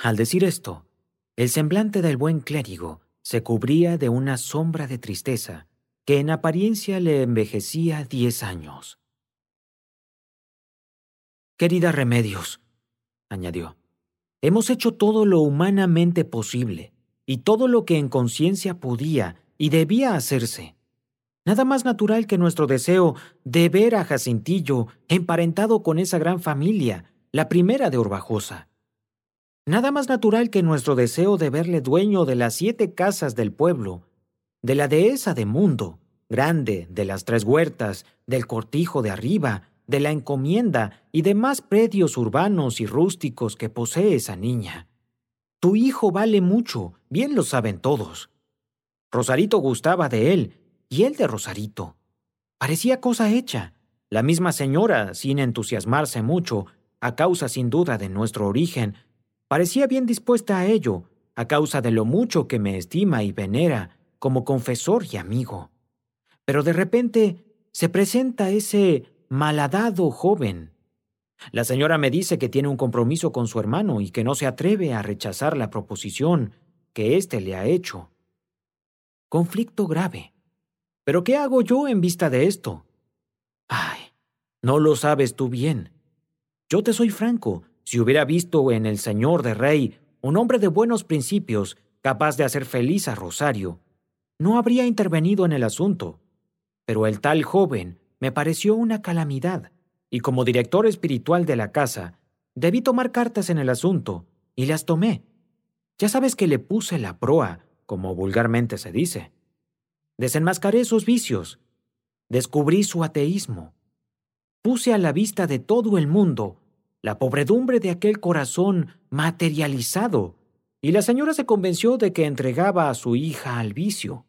Al decir esto, el semblante del buen clérigo se cubría de una sombra de tristeza que en apariencia le envejecía 10 años. «Querida Remedios», añadió, «hemos hecho todo lo humanamente posible y todo lo que en conciencia podía y debía hacerse. Nada más natural que nuestro deseo de ver a Jacintillo emparentado con esa gran familia, la primera de Orbajosa. Nada más natural que nuestro deseo de verle dueño de las 7 casas del pueblo, de la dehesa de Mundo, grande, de las 3 huertas, del cortijo de arriba, de la encomienda y demás predios urbanos y rústicos que posee esa niña. Tu hijo vale mucho, bien lo saben todos. Rosarito gustaba de él, y él de Rosarito. Parecía cosa hecha. La misma señora, sin entusiasmarse mucho, a causa sin duda de nuestro origen, parecía bien dispuesta a ello, a causa de lo mucho que me estima y venera como confesor y amigo. Pero de repente se presenta ese malhadado joven. La señora me dice que tiene un compromiso con su hermano y que no se atreve a rechazar la proposición que éste le ha hecho. Conflicto grave. ¿Pero qué hago yo en vista de esto? Ay, no lo sabes tú bien. Yo te soy franco, si hubiera visto en el señor de Rey un hombre de buenos principios, capaz de hacer feliz a Rosario, no habría intervenido en el asunto. Pero el tal joven me pareció una calamidad, y como director espiritual de la casa, debí tomar cartas en el asunto, y las tomé. Ya sabes que le puse la proa, como vulgarmente se dice. Desenmascaré sus vicios. Descubrí su ateísmo. Puse a la vista de todo el mundo la pobredumbre de aquel corazón materializado, y la señora se convenció de que entregaba a su hija al vicio.